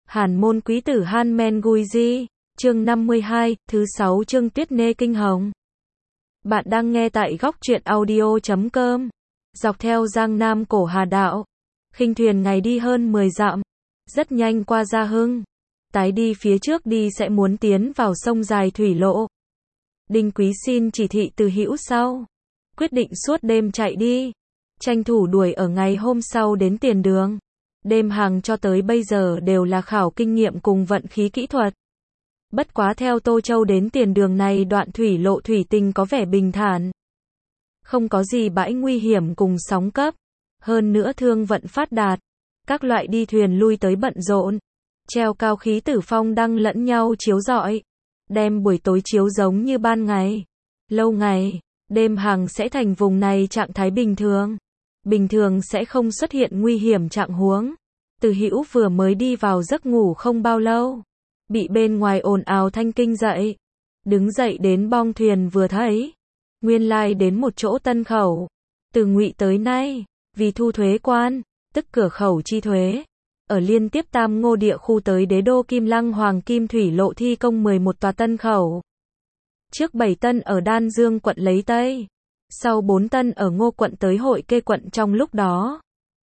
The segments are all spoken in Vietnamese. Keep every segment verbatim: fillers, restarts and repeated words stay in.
Hàn môn quý tử Han Men Gui Di, chương năm mươi hai, thứ sáu chương Tuyết Nê Kinh Hồng. Bạn đang nghe tại góc truyện audio chấm com. Dọc theo Giang Nam Cổ Hà Đạo, khinh thuyền ngày đi hơn mười dặm, rất nhanh qua Gia Hưng. Tái đi phía trước đi sẽ muốn tiến vào sông dài thủy lộ. Đinh Quý xin chỉ thị từ Hữu sau, quyết định suốt đêm chạy đi, tranh thủ đuổi ở ngày hôm sau đến tiền đường. Đêm hàng cho tới bây giờ đều là khảo kinh nghiệm cùng vận khí kỹ thuật. Bất quá theo Tô Châu đến tiền đường này đoạn thủy lộ thủy tình có vẻ bình thản. Không có gì bãi nguy hiểm cùng sóng cấp. Hơn nữa thương vận phát đạt. Các loại đi thuyền lui tới bận rộn. Treo cao khí tử phong đăng lẫn nhau chiếu rọi. Đem buổi tối chiếu giống như ban ngày. Lâu ngày, đêm hàng sẽ thành vùng này trạng thái bình thường. Bình thường sẽ không xuất hiện nguy hiểm trạng huống. Từ Hữu vừa mới đi vào giấc ngủ không bao lâu, bị bên ngoài ồn ào thanh kinh dậy. Đứng dậy đến bong thuyền vừa thấy, nguyên lai đến một chỗ tân khẩu. Từ Ngụy tới nay, vì thu thuế quan, tức cửa khẩu chi thuế, ở liên tiếp Tam Ngô địa khu tới đế đô Kim Lăng Hoàng Kim Thủy lộ thi công mười một tòa tân khẩu. Trước bảy tân ở Đan Dương quận lấy Tây, sau bốn tân ở Ngô quận tới Hội Kê quận trong lúc đó.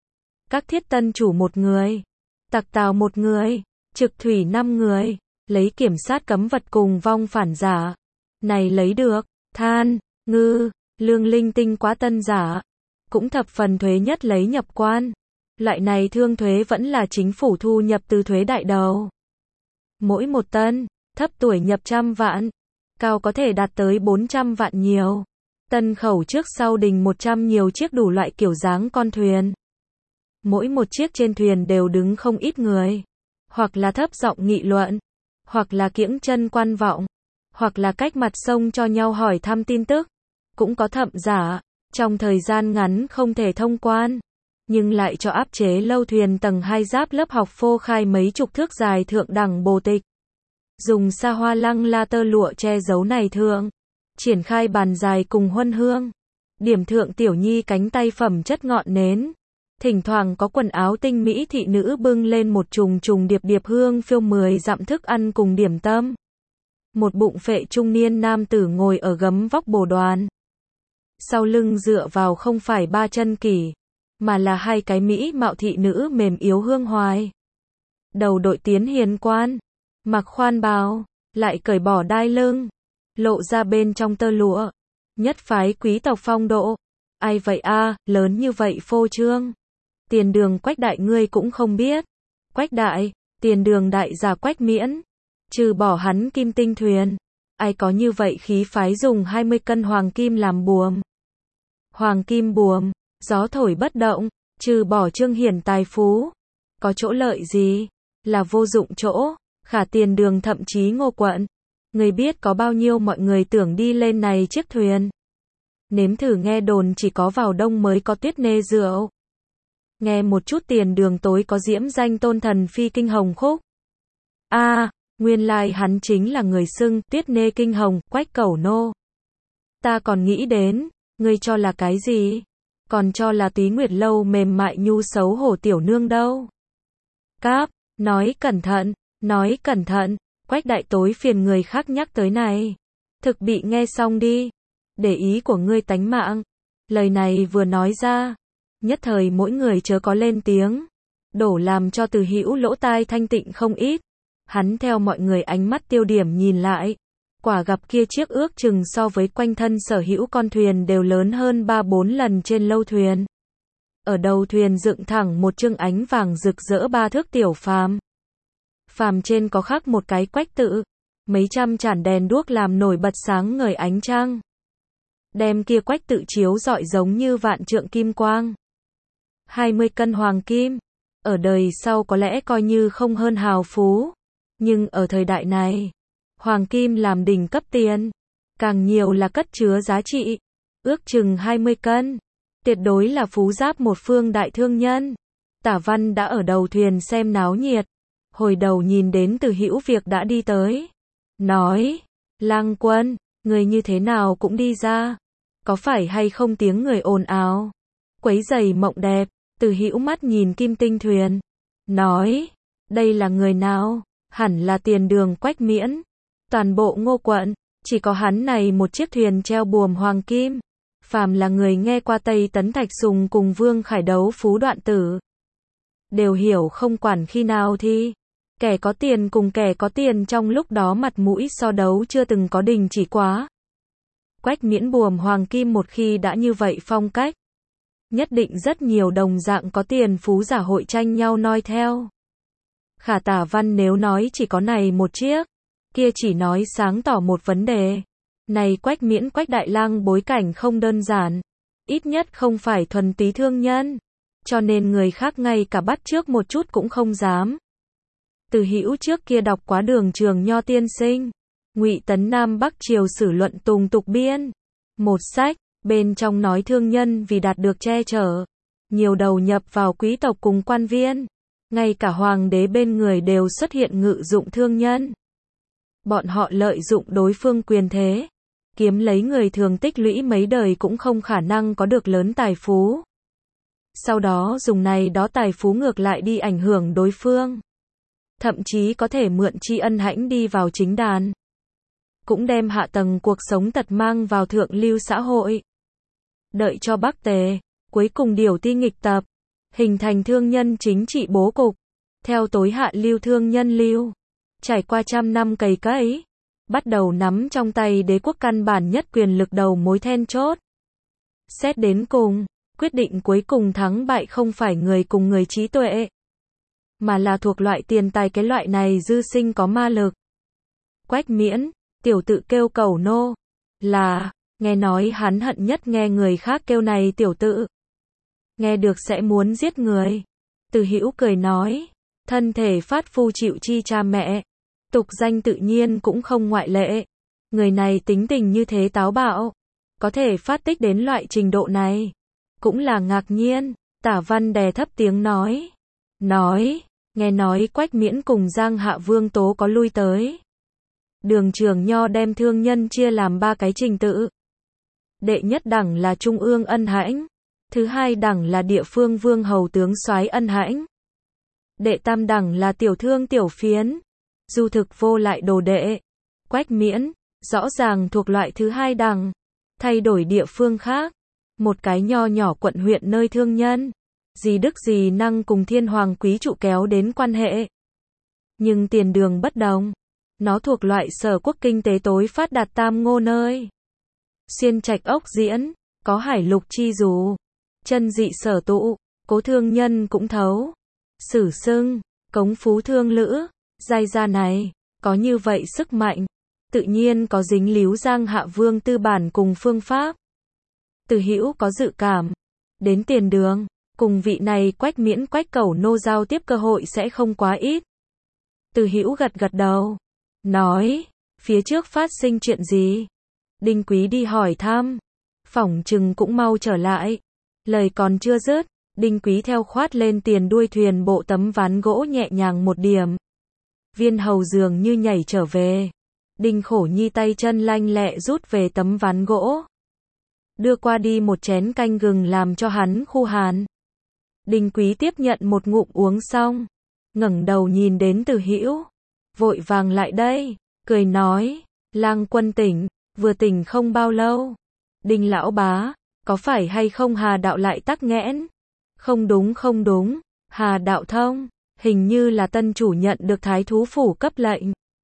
Các thiết tân chủ một người, tặc tào một người, trực thủy năm người, lấy kiểm sát cấm vật cùng vong phản giả. Này lấy được, than, ngư, lương linh tinh quá tân giả. Cũng thập phần thuế nhất lấy nhập quan. Loại này thương thuế vẫn là chính phủ thu nhập từ thuế đại đầu. Mỗi một tân, thấp tuổi nhập trăm vạn, cao có thể đạt tới bốn trăm vạn nhiều. Tân khẩu trước sau đình một trăm nhiều chiếc đủ loại kiểu dáng con thuyền. Mỗi một chiếc trên thuyền đều đứng không ít người. Hoặc là thấp giọng nghị luận, hoặc là kiễng chân quan vọng, hoặc là cách mặt sông cho nhau hỏi thăm tin tức. Cũng có thậm giả, trong thời gian ngắn không thể thông quan, nhưng lại cho áp chế lâu thuyền tầng hai giáp lớp học phô khai mấy chục thước dài thượng đẳng bồ tịch. Dùng sa hoa lăng la tơ lụa che giấu này thượng. Triển khai bàn dài cùng huân hương. Điểm thượng tiểu nhi cánh tay phẩm chất ngọn nến. Thỉnh thoảng có quần áo tinh mỹ thị nữ bưng lên một trùng trùng điệp điệp hương phiêu mười dặm thức ăn cùng điểm tâm. Một bụng phệ trung niên nam tử ngồi ở gấm vóc bồ đoàn. Sau lưng dựa vào không phải ba chân kỷ, mà là hai cái mỹ mạo thị nữ mềm yếu hương hoài. Đầu đội tiến hiền quan, mặc khoan bào, lại cởi bỏ đai lưng, lộ ra bên trong tơ lụa. Nhất phái quý tộc phong độ. Ai vậy a, lớn như vậy phô trương. Tiền đường Quách đại ngươi cũng không biết. Quách đại, tiền đường đại gia Quách miễn. Trừ bỏ hắn kim tinh thuyền. Ai có như vậy khí phái dùng hai mươi cân hoàng kim làm buồm. Hoàng kim buồm, gió thổi bất động, trừ bỏ trương hiển tài phú. Có chỗ lợi gì? Là vô dụng chỗ. Khả tiền đường thậm chí Ngô quận. Người biết có bao nhiêu mọi người tưởng đi lên này chiếc thuyền. Nếm thử nghe đồn chỉ có vào đông mới có tuyết nê rượu. Nghe một chút tiền đường tối có diễm danh tôn thần phi kinh hồng khúc. A, à, nguyên lai hắn chính là người xưng tuyết nê kinh hồng, Quách cẩu nô. Ta còn nghĩ đến, ngươi cho là cái gì? Còn cho là Túy Nguyệt lâu mềm mại nhu xấu hổ tiểu nương đâu. Cáp, nói cẩn thận, nói cẩn thận, Quách đại tối phiền người khác nhắc tới này. Thực bị nghe xong đi. Để ý của ngươi tánh mạng. Lời này vừa nói ra, nhất thời mỗi người chớ có lên tiếng, đổ làm cho Từ Hữu lỗ tai thanh tịnh không ít. Hắn theo mọi người ánh mắt tiêu điểm nhìn lại, quả gặp kia chiếc ước chừng so với quanh thân sở hữu con thuyền đều lớn hơn ba bốn lần trên lâu thuyền. Ở đầu thuyền dựng thẳng một chương ánh vàng rực rỡ ba thước tiểu phàm. Phàm trên có khắc một cái quách tự, mấy trăm chản đèn đuốc làm nổi bật sáng ngời ánh trăng. Đem kia quách tự chiếu rọi giống như vạn trượng kim quang. hai mươi cân hoàng kim, ở đời sau có lẽ coi như không hơn hào phú, nhưng ở thời đại này, hoàng kim làm đỉnh cấp tiền, càng nhiều là cất chứa giá trị, ước chừng hai mươi cân, tuyệt đối là phú giáp một phương đại thương nhân. Tả Văn đã ở đầu thuyền xem náo nhiệt, hồi đầu nhìn đến Từ Hữu việc đã đi tới, nói: "Lang quân, người như thế nào cũng đi ra, có phải hay không tiếng người ồn ào, quấy rầy mộng đẹp?" Từ Hữu mắt nhìn kim tinh thuyền, nói: Đây là người nào? Hẳn là Tiền Đường Quách Miễn. Toàn bộ Ngô quận, chỉ có hắn này một chiếc thuyền treo buồm hoàng kim. Phàm là người nghe qua Tây Tấn Thạch Sùng cùng Vương Khải đấu phú đoạn tử, đều hiểu không quản khi nào thì kẻ có tiền cùng kẻ có tiền trong lúc đó mặt mũi so đấu chưa từng có đình chỉ quá. Quách Miễn buồm hoàng kim một khi đã như vậy phong cách, nhất định rất nhiều đồng dạng có tiền phú giả hội tranh nhau noi theo. Khả Tả Văn nếu nói chỉ có này một chiếc, kia chỉ nói sáng tỏ một vấn đề. Này Quách Miễn Quách Đại Lang bối cảnh không đơn giản, ít nhất không phải thuần túy thương nhân, cho nên người khác ngay cả bắt chước một chút cũng không dám. Từ Hữu trước kia đọc quá Đường Trường Nho tiên sinh, Ngụy Tấn Nam Bắc Triều sử luận Tùng Tục Biên, một sách, bên trong nói thương nhân vì đạt được che chở, nhiều đầu nhập vào quý tộc cùng quan viên, ngay cả hoàng đế bên người đều xuất hiện ngự dụng thương nhân. Bọn họ lợi dụng đối phương quyền thế, kiếm lấy người thường tích lũy mấy đời cũng không khả năng có được lớn tài phú. Sau đó dùng này đó tài phú ngược lại đi ảnh hưởng đối phương. Thậm chí có thể mượn tri ân hãnh đi vào chính đàn. Cũng đem hạ tầng cuộc sống tật mang vào thượng lưu xã hội. Đợi cho Bắc Tề, cuối cùng điều ti nghịch tập, hình thành thương nhân chính trị bố cục. Theo tối hạ lưu thương nhân lưu, trải qua trăm năm cày cấy, bắt đầu nắm trong tay đế quốc căn bản nhất quyền lực đầu mối then chốt. Xét đến cùng, quyết định cuối cùng thắng bại không phải người cùng người trí tuệ, mà là thuộc loại tiền tài cái loại này dư sinh có ma lực. Quách Miễn, tiểu tự kêu cẩu nô, là, nghe nói hắn hận nhất nghe người khác kêu này tiểu tự. Nghe được sẽ muốn giết người. Từ Hữu cười nói, thân thể phát phu chịu chi cha mẹ, tục danh tự nhiên cũng không ngoại lệ. Người này tính tình như thế táo bạo, có thể phát tích đến loại trình độ này, cũng là ngạc nhiên. Tả Văn đè thấp tiếng nói, nói, nghe nói Quách Miễn cùng Giang Hạ Vương Tố có lui tới. Đường Trường Nho đem thương nhân chia làm ba cái trình tự. Đệ nhất đẳng là trung ương ân hãnh, thứ hai đẳng là địa phương vương hầu tướng soái ân hãnh, đệ tam đẳng là tiểu thương tiểu phiến, du thực vô lại đồ đệ. Quách Miễn, rõ ràng thuộc loại thứ hai đẳng, thay đổi địa phương khác, một cái nho nhỏ quận huyện nơi thương nhân, gì đức gì năng cùng thiên hoàng quý trụ kéo đến quan hệ. Nhưng Tiền Đường bất đồng, nó thuộc loại sở quốc kinh tế tối phát đạt tam ngô nơi. Xuyên trạch ốc diễn, có hải lục chi dù, chân dị sở tụ, cố thương nhân cũng thấu. Sử xưng, cống phú thương lữ, giai gia này, có như vậy sức mạnh, tự nhiên có dính líu Giang Hạ Vương tư bản cùng phương pháp. Từ Hữu có dự cảm, đến Tiền Đường, cùng vị này Quách Miễn Quách cẩu nô giao tiếp cơ hội sẽ không quá ít. Từ Hữu gật gật đầu, nói, phía trước phát sinh chuyện gì? Đinh Quý đi hỏi thăm, phỏng chừng cũng mau trở lại. Lời còn chưa dứt, Đinh Quý theo khoát lên tiền đuôi thuyền bộ tấm ván gỗ nhẹ nhàng một điểm. Viên hầu dường như nhảy trở về. Đinh Khổ Nhi tay chân lanh lẹ rút về tấm ván gỗ, đưa qua đi một chén canh gừng làm cho hắn khu hàn. Đinh Quý tiếp nhận một ngụm uống xong, ngẩng đầu nhìn đến Từ Hữu, vội vàng lại đây, cười nói, Lang quân tỉnh, vừa tỉnh không bao lâu. Đinh lão bá, có phải hay không Hà đạo lại tắc nghẽn? Không đúng không đúng, Hà đạo thông, hình như là tân chủ nhận được thái thú phủ cấp lệnh,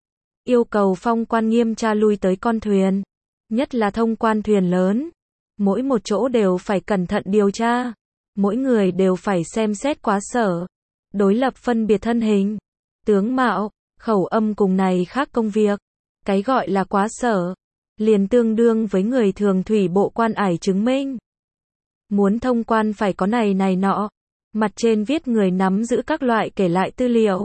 yêu cầu phong quan nghiêm tra lui tới con thuyền, nhất là thông quan thuyền lớn, mỗi một chỗ đều phải cẩn thận điều tra, mỗi người đều phải xem xét quá sở, đối lập phân biệt thân hình, tướng mạo, khẩu âm cùng này khác công việc. Cái gọi là quá sở, liền tương đương với người thường thủy bộ quan ải chứng minh. Muốn thông quan phải có này này nọ, mặt trên viết người nắm giữ các loại kể lại tư liệu.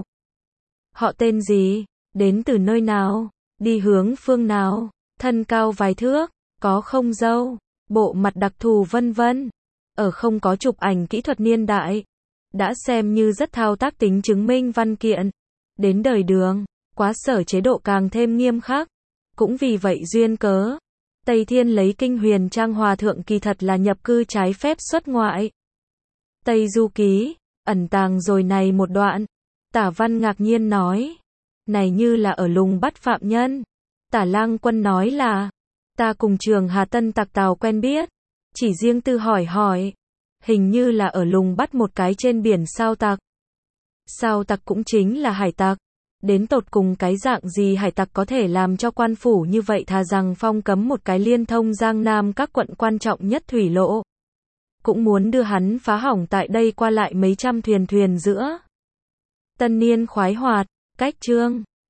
Họ tên gì, đến từ nơi nào, đi hướng phương nào, thân cao vài thước, có không râu, bộ mặt đặc thù vân vân. Ở không có chụp ảnh kỹ thuật niên đại, đã xem như rất thao tác tính chứng minh văn kiện. Đến đời Đường, quá sở chế độ càng thêm nghiêm khắc. Cũng vì vậy duyên cớ, Tây Thiên lấy kinh huyền trang hòa thượng kỳ thật là nhập cư trái phép xuất ngoại. Tây Du Ký, ẩn tàng rồi này một đoạn. Tả Văn ngạc nhiên nói. Này như là ở lùng bắt phạm nhân. Tả Lang Quân nói là, ta cùng Trường Hà Tân tặc Tào quen biết. Chỉ riêng tư hỏi hỏi. Hình như là ở lùng bắt một cái trên biển sao tặc. Sao tặc cũng chính là hải tặc. Đến tột cùng cái dạng gì hải tặc có thể làm cho quan phủ như vậy, thà rằng phong cấm một cái liên thông Giang Nam các quận quan trọng nhất thủy lộ. Cũng muốn đưa hắn phá hỏng tại đây qua lại mấy trăm thuyền thuyền giữa. Tân niên khoái hoạt, cách chương